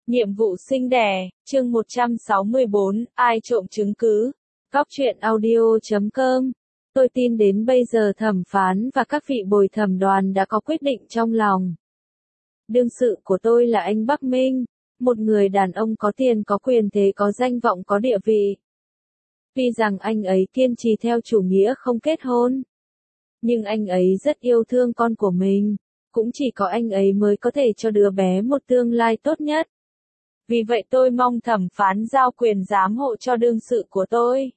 Nhiệm vụ sinh đẻ, chương 164, ai trộm chứng cứ. Góc truyện audio.com. Tôi tin đến bây giờ thẩm phán và các vị bồi thẩm đoàn đã có quyết định trong lòng. Đương sự của tôi là anh Bắc Minh, một người đàn ông có tiền có quyền thế có danh vọng có địa vị. Tuy rằng anh ấy kiên trì theo chủ nghĩa không kết hôn, nhưng anh ấy rất yêu thương con của mình, cũng chỉ có anh ấy mới có thể cho đứa bé một tương lai tốt nhất. Vì vậy tôi mong thẩm phán giao quyền giám hộ cho đương sự của tôi.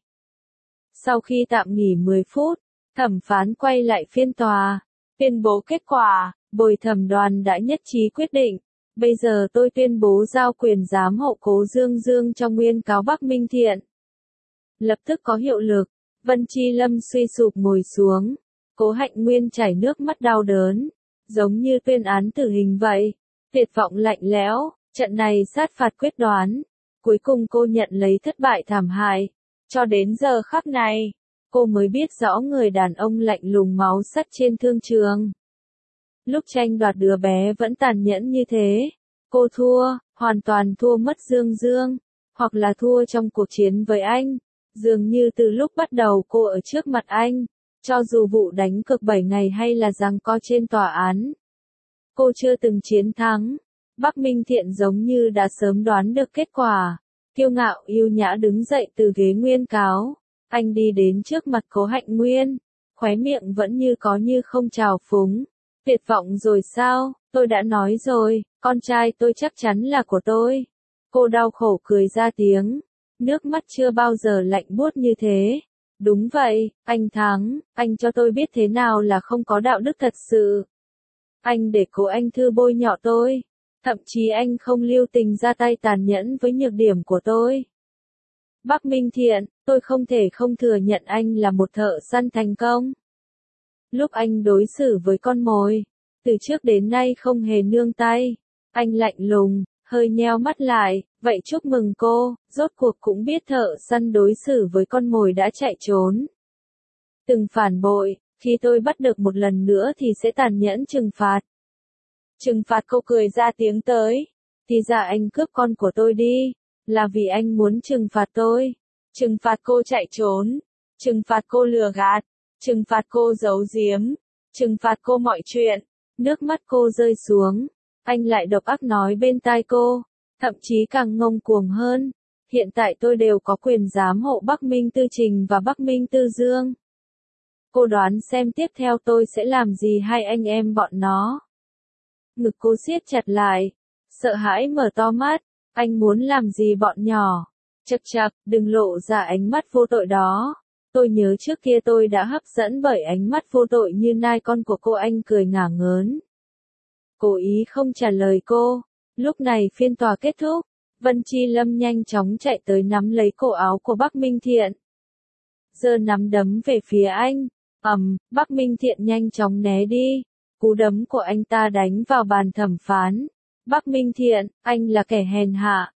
Sau khi tạm nghỉ 10 phút, thẩm phán quay lại phiên tòa, tuyên bố kết quả, bồi thẩm đoàn đã nhất trí quyết định. Bây giờ tôi tuyên bố giao quyền giám hộ Cố Dương Dương cho nguyên cáo Bắc Minh Thiện. Lập tức có hiệu lực, Vân Chi Lâm suy sụp ngồi xuống, Cố Hạnh Nguyên chảy nước mắt đau đớn, giống như tuyên án tử hình vậy, tuyệt vọng lạnh lẽo. Trận này sát phạt quyết đoán, cuối cùng cô nhận lấy thất bại thảm hại. Cho đến giờ khắc này, cô mới biết rõ người đàn ông lạnh lùng máu sắt trên thương trường. Lúc tranh đoạt đứa bé vẫn tàn nhẫn như thế. Cô thua, hoàn toàn thua mất Dương Dương, hoặc là thua trong cuộc chiến với anh. Dường như từ lúc bắt đầu cô ở trước mặt anh, cho dù vụ đánh cược 7 ngày hay là giằng co trên tòa án, cô chưa từng chiến thắng. Bắc Minh Thiện giống như đã sớm đoán được kết quả, kiêu ngạo yêu nhã đứng dậy từ ghế nguyên cáo, anh đi đến trước mặt Cố Hạnh Nguyên, khóe miệng vẫn như có như không trào phúng. Tuyệt vọng rồi sao, tôi đã nói rồi, con trai tôi chắc chắn là của tôi. Cô đau khổ cười ra tiếng, nước mắt chưa bao giờ lạnh buốt như thế. Đúng vậy, anh thắng, anh cho tôi biết thế nào là không có đạo đức thật sự. Anh để Cố Anh Thư bôi nhọ tôi. Thậm chí anh không lưu tình ra tay tàn nhẫn với nhược điểm của tôi. Bắc Minh Thiện, tôi không thể không thừa nhận anh là một thợ săn thành công. Lúc anh đối xử với con mồi, từ trước đến nay không hề nương tay. Anh lạnh lùng, hơi nheo mắt lại, vậy chúc mừng cô, rốt cuộc cũng biết thợ săn đối xử với con mồi đã chạy trốn. Từng phản bội, khi tôi bắt được một lần nữa thì sẽ tàn nhẫn trừng phạt. Trừng phạt cô cười ra tiếng tới. Thì ra anh cướp con của tôi đi, là vì anh muốn trừng phạt tôi. Trừng phạt cô chạy trốn. Trừng phạt cô lừa gạt. Trừng phạt cô giấu giếm. Trừng phạt cô mọi chuyện. Nước mắt cô rơi xuống. Anh lại độc ác nói bên tai cô. Thậm chí càng ngông cuồng hơn. Hiện tại tôi đều có quyền giám hộ Bắc Minh Tư Trình và Bắc Minh Tư Dương. Cô đoán xem tiếp theo tôi sẽ làm gì hai anh em bọn nó. Ngực cô siết chặt lại, sợ hãi mở to mắt, anh muốn làm gì bọn nhỏ? Chậc chậc, đừng lộ ra ánh mắt vô tội đó. Tôi nhớ trước kia tôi đã hấp dẫn bởi ánh mắt vô tội như nai con của cô. Anh cười ngả ngớn. Cố ý không trả lời cô. Lúc này phiên tòa kết thúc, Vân Chi Lâm nhanh chóng chạy tới nắm lấy cổ áo của Bắc Minh Thiện. Giơ nắm đấm về phía anh, Bắc Minh Thiện nhanh chóng né đi. Cú đấm của anh ta đánh vào bàn thẩm phán. Bắc Minh Thiện, anh là kẻ hèn hạ.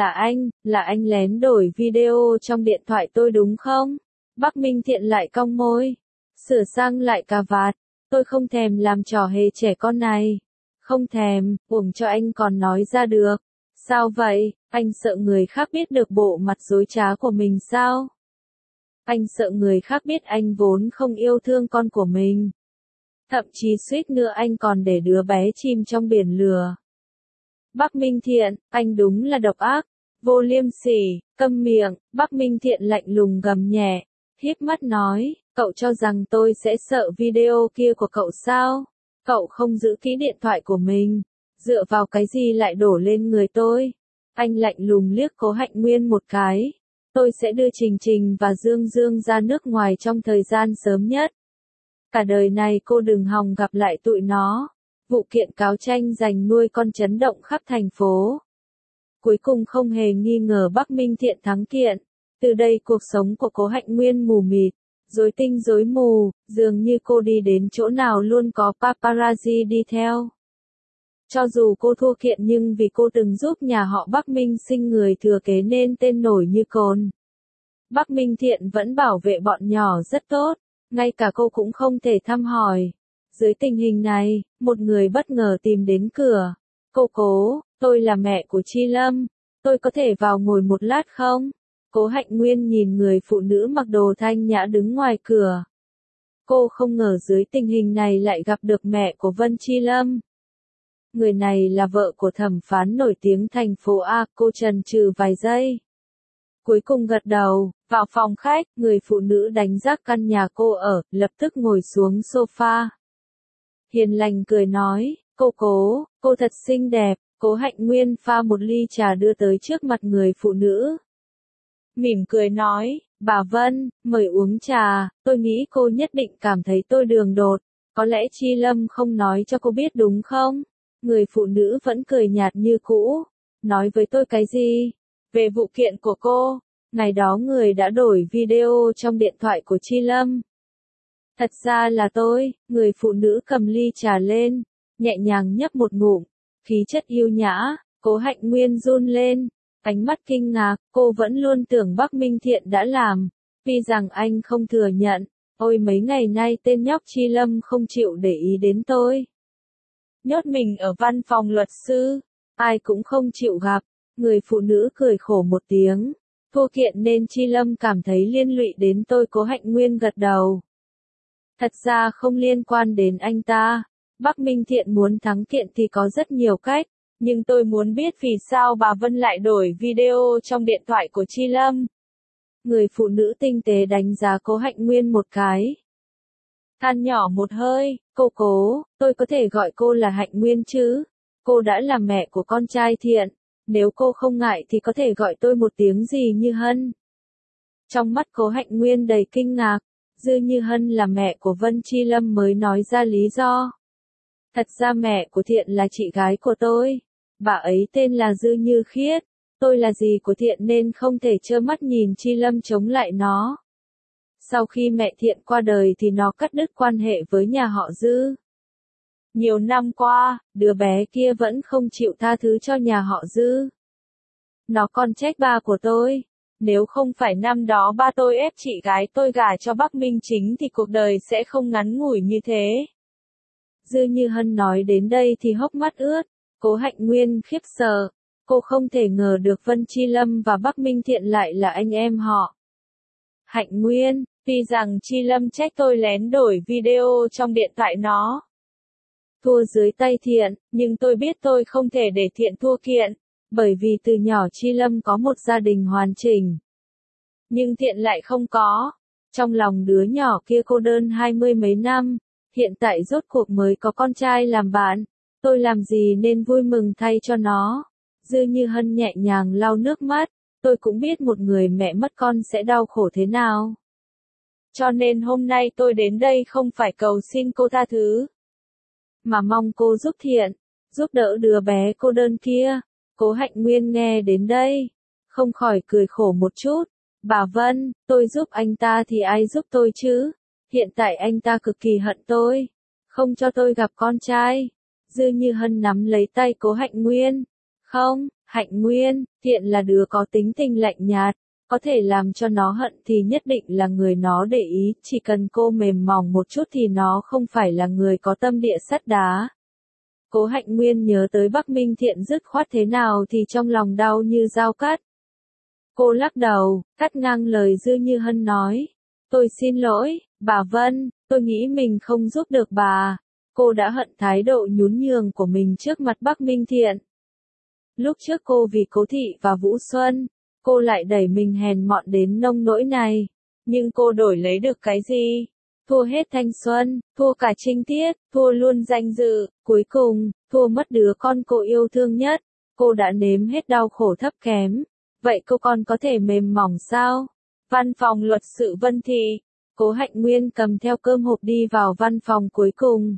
Là anh lén đổi video trong điện thoại tôi đúng không? Bắc Minh Thiện lại cong môi. Sửa sang lại cà vạt. Tôi không thèm làm trò hề trẻ con này. Không thèm, uổng cho anh còn nói ra được. Sao vậy, anh sợ người khác biết được bộ mặt dối trá của mình sao? Anh sợ người khác biết anh vốn không yêu thương con của mình. Thậm chí suýt nữa anh còn để đứa bé chìm trong biển lửa. Bắc Minh Thiện, anh đúng là độc ác, vô liêm sỉ, câm miệng. Bắc Minh Thiện lạnh lùng gầm nhẹ, híp mắt nói, cậu cho rằng tôi sẽ sợ video kia của cậu sao? Cậu không giữ kỹ điện thoại của mình, dựa vào cái gì lại đổ lên người tôi? Anh lạnh lùng liếc Cố Hạnh Nguyên một cái. Tôi sẽ đưa Trình Trình và Dương Dương ra nước ngoài trong thời gian sớm nhất. Cả đời này cô đừng hòng gặp lại tụi nó. Vụ kiện cáo tranh giành nuôi con chấn động khắp thành phố. Cuối cùng không hề nghi ngờ Bắc Minh Thiện thắng kiện. Từ đây cuộc sống của Cố Hạnh Nguyên mù mịt, rối tinh rối mù, dường như cô đi đến chỗ nào luôn có paparazzi đi theo. Cho dù cô thua kiện nhưng vì cô từng giúp nhà họ Bắc Minh sinh người thừa kế nên tên nổi như cồn. Bắc Minh Thiện vẫn bảo vệ bọn nhỏ rất tốt. Ngay cả cô cũng không thể thăm hỏi. Dưới tình hình này, một người bất ngờ tìm đến cửa. Cô Cố, tôi là mẹ của Chi Lâm, tôi có thể vào ngồi một lát không? Cố Hạnh Nguyên nhìn người phụ nữ mặc đồ thanh nhã đứng ngoài cửa. Cô không ngờ dưới tình hình này lại gặp được mẹ của Vân Chi Lâm. Người này là vợ của thẩm phán nổi tiếng thành phố A, cô chần chừ vài giây. Cuối cùng gật đầu, vào phòng khách, người phụ nữ đánh rác căn nhà cô ở, lập tức ngồi xuống sofa. Hiền lành cười nói, cô thật xinh đẹp. Cố Hạnh Nguyên pha một ly trà đưa tới trước mặt người phụ nữ. Mỉm cười nói, bà Vân, mời uống trà, tôi nghĩ cô nhất định cảm thấy tôi đường đột, có lẽ Chi Lâm không nói cho cô biết đúng không? Người phụ nữ vẫn cười nhạt như cũ, nói với tôi cái gì? Về vụ kiện của cô, ngày đó người đã đổi video trong điện thoại của Chi Lâm. Thật ra là tôi, người phụ nữ cầm ly trà lên, nhẹ nhàng nhấp một ngụm, khí chất yêu nhã, Cố Hạnh Nguyên run lên, ánh mắt kinh ngạc, cô vẫn luôn tưởng Bắc Minh Thiện đã làm, vì rằng anh không thừa nhận, ôi mấy ngày nay tên nhóc Chi Lâm không chịu để ý đến tôi. Nhốt mình ở văn phòng luật sư, ai cũng không chịu gặp, người phụ nữ cười khổ một tiếng, thua kiện nên Chi Lâm cảm thấy liên lụy đến tôi. Cố Hạnh Nguyên gật đầu. Thật ra không liên quan đến anh ta, Bắc Minh Thiện muốn thắng kiện thì có rất nhiều cách, nhưng tôi muốn biết vì sao bà Vân lại đổi video trong điện thoại của Chi Lâm. Người phụ nữ tinh tế đánh giá Cố Hạnh Nguyên một cái. Than nhỏ một hơi, tôi có thể gọi cô là Hạnh Nguyên chứ? Cô đã là mẹ của con trai Thiện, nếu cô không ngại thì có thể gọi tôi một tiếng gì Như Hân. Trong mắt Cố Hạnh Nguyên đầy kinh ngạc, Dư Như Hân là mẹ của Vân Chi Lâm mới nói ra lý do. Thật ra mẹ của Thiện là chị gái của tôi, bà ấy tên là Dư Như Khiết, tôi là dì của Thiện nên không thể trơ mắt nhìn Chi Lâm chống lại nó. Sau khi mẹ Thiện qua đời thì nó cắt đứt quan hệ với nhà họ Dư. Nhiều năm qua, đứa bé kia vẫn không chịu tha thứ cho nhà họ Dư. Nó còn trách ba của tôi, nếu không phải năm đó ba tôi ép chị gái tôi gả cho Bắc Minh Chính thì cuộc đời sẽ không ngắn ngủi như thế. Dư Như Hân nói đến đây thì hốc mắt ướt, Cố Hạnh Nguyên khiếp sợ, cô không thể ngờ được Vân Chi Lâm và Bắc Minh Thiện lại là anh em họ. Hạnh Nguyên, tuy rằng Chi Lâm trách tôi lén đổi video trong điện thoại nó. Thua dưới tay Thiện, nhưng tôi biết tôi không thể để Thiện thua kiện, bởi vì từ nhỏ Chi Lâm có một gia đình hoàn chỉnh. Nhưng Thiện lại không có. Trong lòng đứa nhỏ kia cô đơn 20 mấy năm, hiện tại rốt cuộc mới có con trai làm bạn, tôi làm gì nên vui mừng thay cho nó. Dư Như Hân nhẹ nhàng lau nước mắt, tôi cũng biết một người mẹ mất con sẽ đau khổ thế nào. Cho nên hôm nay tôi đến đây không phải cầu xin cô tha thứ, mà mong cô giúp Thiện, giúp đỡ đứa bé cô đơn kia. Cố Hạnh Nguyên nghe đến đây, không khỏi cười khổ một chút. Bà Vân, tôi giúp anh ta thì ai giúp tôi chứ? Hiện tại anh ta cực kỳ hận tôi, không cho tôi gặp con trai. Dư Như Hân nắm lấy tay Cố Hạnh Nguyên. Không, Hạnh Nguyên, Thiện là đứa có tính tình lạnh nhạt, có thể làm cho nó hận thì nhất định là người nó để ý, chỉ cần cô mềm mỏng một chút thì nó không phải là người có tâm địa sắt đá. Cố Hạnh Nguyên nhớ tới Bắc Minh Thiện dứt khoát thế nào thì trong lòng đau như dao cắt. Cô lắc đầu, cắt ngang lời Dư Như Hân nói. Tôi xin lỗi, bà Vân, tôi nghĩ mình không giúp được bà. Cô đã hận thái độ nhún nhường của mình trước mặt Bắc Minh Thiện. Lúc trước cô vì Cố Thị và Vũ Xuân, cô lại đẩy mình hèn mọn đến nông nỗi này. Nhưng cô đổi lấy được cái gì? Thua hết thanh xuân, thua cả trinh tiết, thua luôn danh dự, cuối cùng, thua mất đứa con cô yêu thương nhất. Cô đã nếm hết đau khổ thấp kém. Vậy cô còn có thể mềm mỏng sao? Văn phòng luật sự Vân Thị. Cố Hạnh Nguyên cầm theo cơm hộp đi vào văn phòng cuối cùng.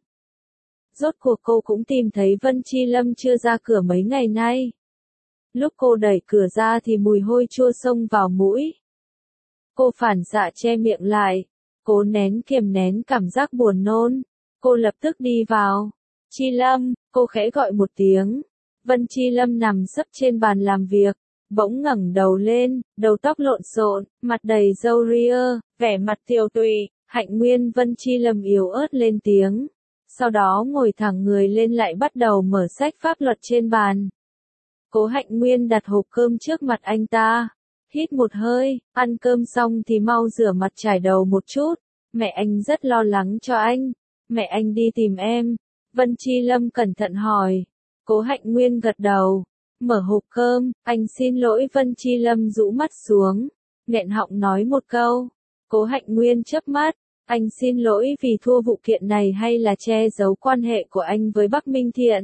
Rốt cuộc cô cũng tìm thấy Vân Chi Lâm chưa ra cửa mấy ngày nay. Lúc cô đẩy cửa ra thì mùi hôi chua xông vào mũi. Cô phản xạ che miệng lại, cố kiềm nén cảm giác buồn nôn. Cô lập tức đi vào. Chi Lâm, cô khẽ gọi một tiếng. Vân Chi Lâm nằm sấp trên bàn làm việc, bỗng ngẩng đầu lên, đầu tóc lộn xộn, mặt đầy râu ria, vẻ mặt tiều tụy. Hạnh Nguyên. Vân Chi Lâm yếu ớt lên tiếng, sau đó ngồi thẳng người lên lại bắt đầu mở sách pháp luật trên bàn. Cố Hạnh Nguyên đặt hộp cơm trước mặt anh ta. Hít một hơi, ăn cơm xong thì mau rửa mặt chải đầu một chút. Mẹ anh rất lo lắng cho anh. Mẹ anh đi tìm em. Vân Chi Lâm cẩn thận hỏi. Cố Hạnh Nguyên gật đầu. Mở hộp cơm, anh xin lỗi. Vân Chi Lâm rũ mắt xuống. Nghẹn họng nói một câu. Cố Hạnh Nguyên chớp mắt. Anh xin lỗi vì thua vụ kiện này hay là che giấu quan hệ của anh với Bắc Minh Thiện?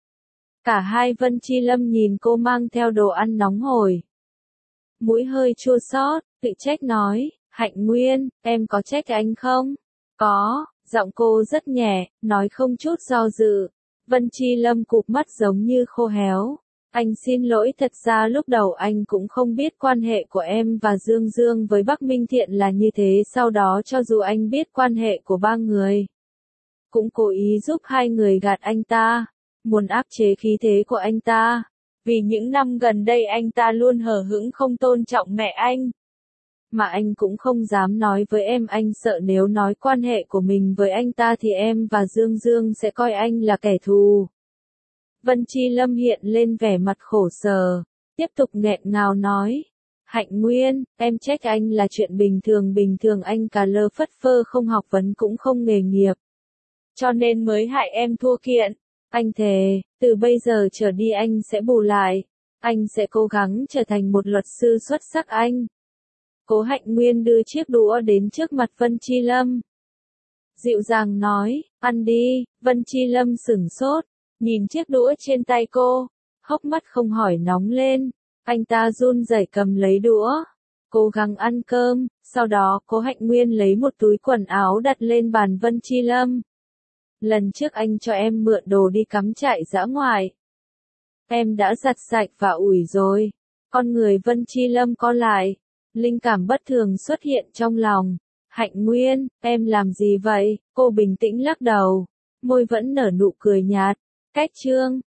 Cả hai. Vân Chi Lâm nhìn cô mang theo đồ ăn nóng hổi. Mũi hơi chua xót, tự trách nói, Hạnh Nguyên, em có trách anh không? Có, giọng cô rất nhẹ, nói không chút do dự. Vân Chi Lâm cụp mắt giống như khô héo. Anh xin lỗi, thật ra lúc đầu anh cũng không biết quan hệ của em và Dương Dương với Bắc Minh Thiện là như thế, sau đó cho dù anh biết quan hệ của ba người, cũng cố ý giúp hai người gạt anh ta, muốn áp chế khí thế của anh ta. Vì những năm gần đây anh ta luôn hờ hững không tôn trọng mẹ anh. Mà anh cũng không dám nói với em, anh sợ nếu nói quan hệ của mình với anh ta thì em và Dương Dương sẽ coi anh là kẻ thù. Vân Chi Lâm hiện lên vẻ mặt khổ sở, tiếp tục nghẹn ngào nói. Hạnh Nguyên, em trách anh là chuyện bình thường anh cà lơ phất phơ không học vấn cũng không nghề nghiệp. Cho nên mới hại em thua kiện. Anh thề, từ bây giờ trở đi anh sẽ bù lại. Anh sẽ cố gắng trở thành một luật sư xuất sắc anh. Cố Hạnh Nguyên đưa chiếc đũa đến trước mặt Vân Chi Lâm. Dịu dàng nói, ăn đi. Vân Chi Lâm sửng sốt, nhìn chiếc đũa trên tay cô, hốc mắt không hỏi nóng lên. Anh ta run rẩy cầm lấy đũa, cố gắng ăn cơm, sau đó Cố Hạnh Nguyên lấy một túi quần áo đặt lên bàn Vân Chi Lâm. Lần trước anh cho em mượn đồ đi cắm trại dã ngoại. Em đã giặt sạch và ủi rồi. Con người Vân Chi Lâm co lại. Linh cảm bất thường xuất hiện trong lòng. Hạnh Nguyên, em làm gì vậy? Cô bình tĩnh lắc đầu. Môi vẫn nở nụ cười nhạt. Cách chương